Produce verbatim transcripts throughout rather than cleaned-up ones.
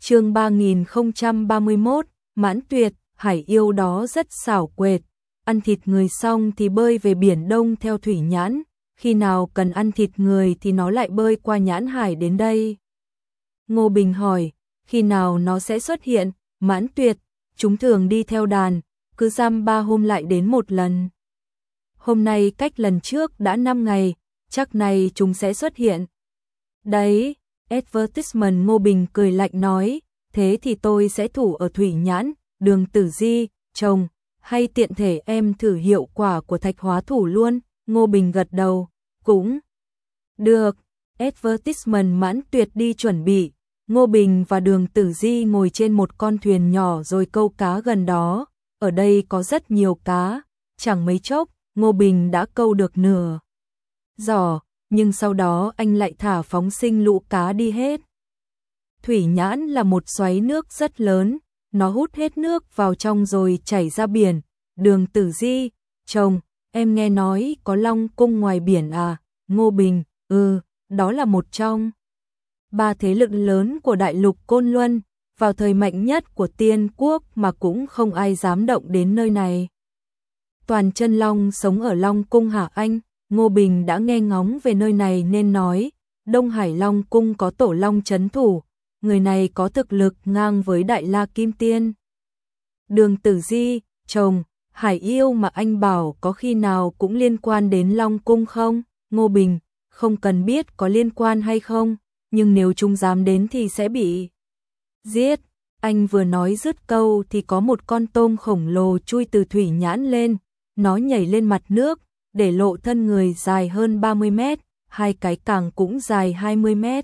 Chương ba nghìn không trăm ba mươi mốt, Mãn Tuyệt, hải yêu đó rất xảo quyệt, ăn thịt người xong thì bơi về biển Đông theo thủy nhãn, khi nào cần ăn thịt người thì nó lại bơi qua nhãn hải đến đây. Ngô Bình hỏi, khi nào nó sẽ xuất hiện? Mãn Tuyệt, chúng thường đi theo đàn, cứ giam ba hôm lại đến một lần. Hôm nay cách lần trước đã năm ngày, chắc này chúng sẽ xuất hiện. Đấy, advertisement. Ngô Bình cười lạnh nói, thế thì tôi sẽ thủ ở thủy nhãn, Đường Tử Di, chồng, hay tiện thể em thử hiệu quả của thạch hóa thủ luôn. Ngô Bình gật đầu, cũng được. Advertisement. Mãn Tuyệt đi chuẩn bị, Ngô Bình và Đường Tử Di ngồi trên một con thuyền nhỏ rồi câu cá gần đó, ở đây có rất nhiều cá, chẳng mấy chốc, Ngô Bình đã câu được nửa giỏ, nhưng sau đó anh lại thả phóng sinh lũ cá đi hết. Thủy nhãn là một xoáy nước rất lớn, nó hút hết nước vào trong rồi chảy ra biển. Đường Tử Di, chồng, em nghe nói có Long Cung ngoài biển à? Ngô Bình, ừ, đó là một trong ba thế lực lớn của đại lục Côn Luân, vào thời mạnh nhất của Tiên Quốc mà cũng không ai dám động đến nơi này. Toàn chân long sống ở Long Cung hả anh? Ngô Bình đã nghe ngóng về nơi này nên nói, Đông Hải Long Cung có tổ long trấn thủ, người này có thực lực ngang với Đại La Kim Tiên. Đường Tử Di, chồng, hải yêu mà anh bảo có khi nào cũng liên quan đến Long Cung không? Ngô Bình, không cần biết có liên quan hay không, nhưng nếu chúng dám đến thì sẽ bị giết. Anh vừa nói dứt câu thì có một con tôm khổng lồ chui từ thủy nhãn lên, nó nhảy lên mặt nước, để lộ thân người dài hơn ba mươi mét, hai cái càng cũng dài hai mươi mét.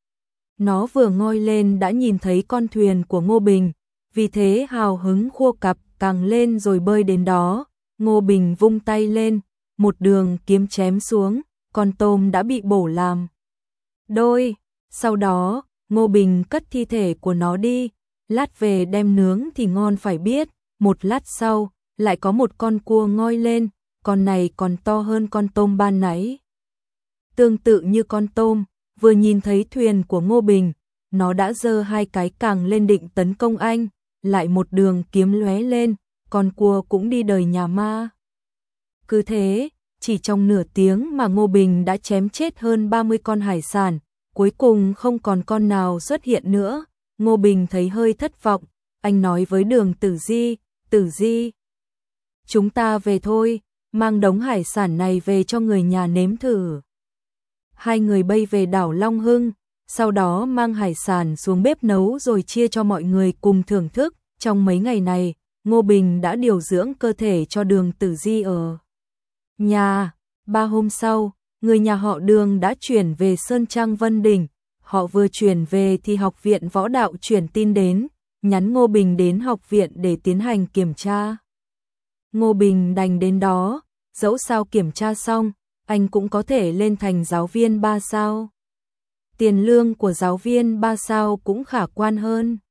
Nó vừa ngoi lên đã nhìn thấy con thuyền của Ngô Bình, vì thế hào hứng khua cặp càng lên rồi bơi đến đó. Ngô Bình vung tay lên, một đường kiếm chém xuống, con tôm đã bị bổ làm đôi. Sau đó, Ngô Bình cất thi thể của nó đi, lát về đem nướng thì ngon phải biết. Một lát sau, lại có một con cua ngoi lên, con này còn to hơn con tôm ban nãy. Tương tự như con tôm, vừa nhìn thấy thuyền của Ngô Bình, nó đã giơ hai cái càng lên định tấn công anh, lại một đường kiếm lóe lên, con cua cũng đi đời nhà ma. Cứ thế, chỉ trong nửa tiếng mà Ngô Bình đã chém chết hơn ba mươi con hải sản, cuối cùng không còn con nào xuất hiện nữa. Ngô Bình thấy hơi thất vọng, anh nói với Đường Tử Di, Tử Di, chúng ta về thôi, mang đống hải sản này về cho người nhà nếm thử. Hai người bay về đảo Long Hưng, sau đó mang hải sản xuống bếp nấu rồi chia cho mọi người cùng thưởng thức. Trong mấy ngày này, Ngô Bình đã điều dưỡng cơ thể cho Đường Tử Di ở nhà. Ba hôm sau, người nhà họ Đường đã chuyển về Sơn Trang Vân Đỉnh. Họ vừa chuyển về thì học viện võ đạo chuyển tin đến, nhắn Ngô Bình đến học viện để tiến hành kiểm tra. Ngô Bình đành đến đó, dẫu sao kiểm tra xong, anh cũng có thể lên thành giáo viên ba sao. Tiền lương của giáo viên ba sao cũng khả quan hơn.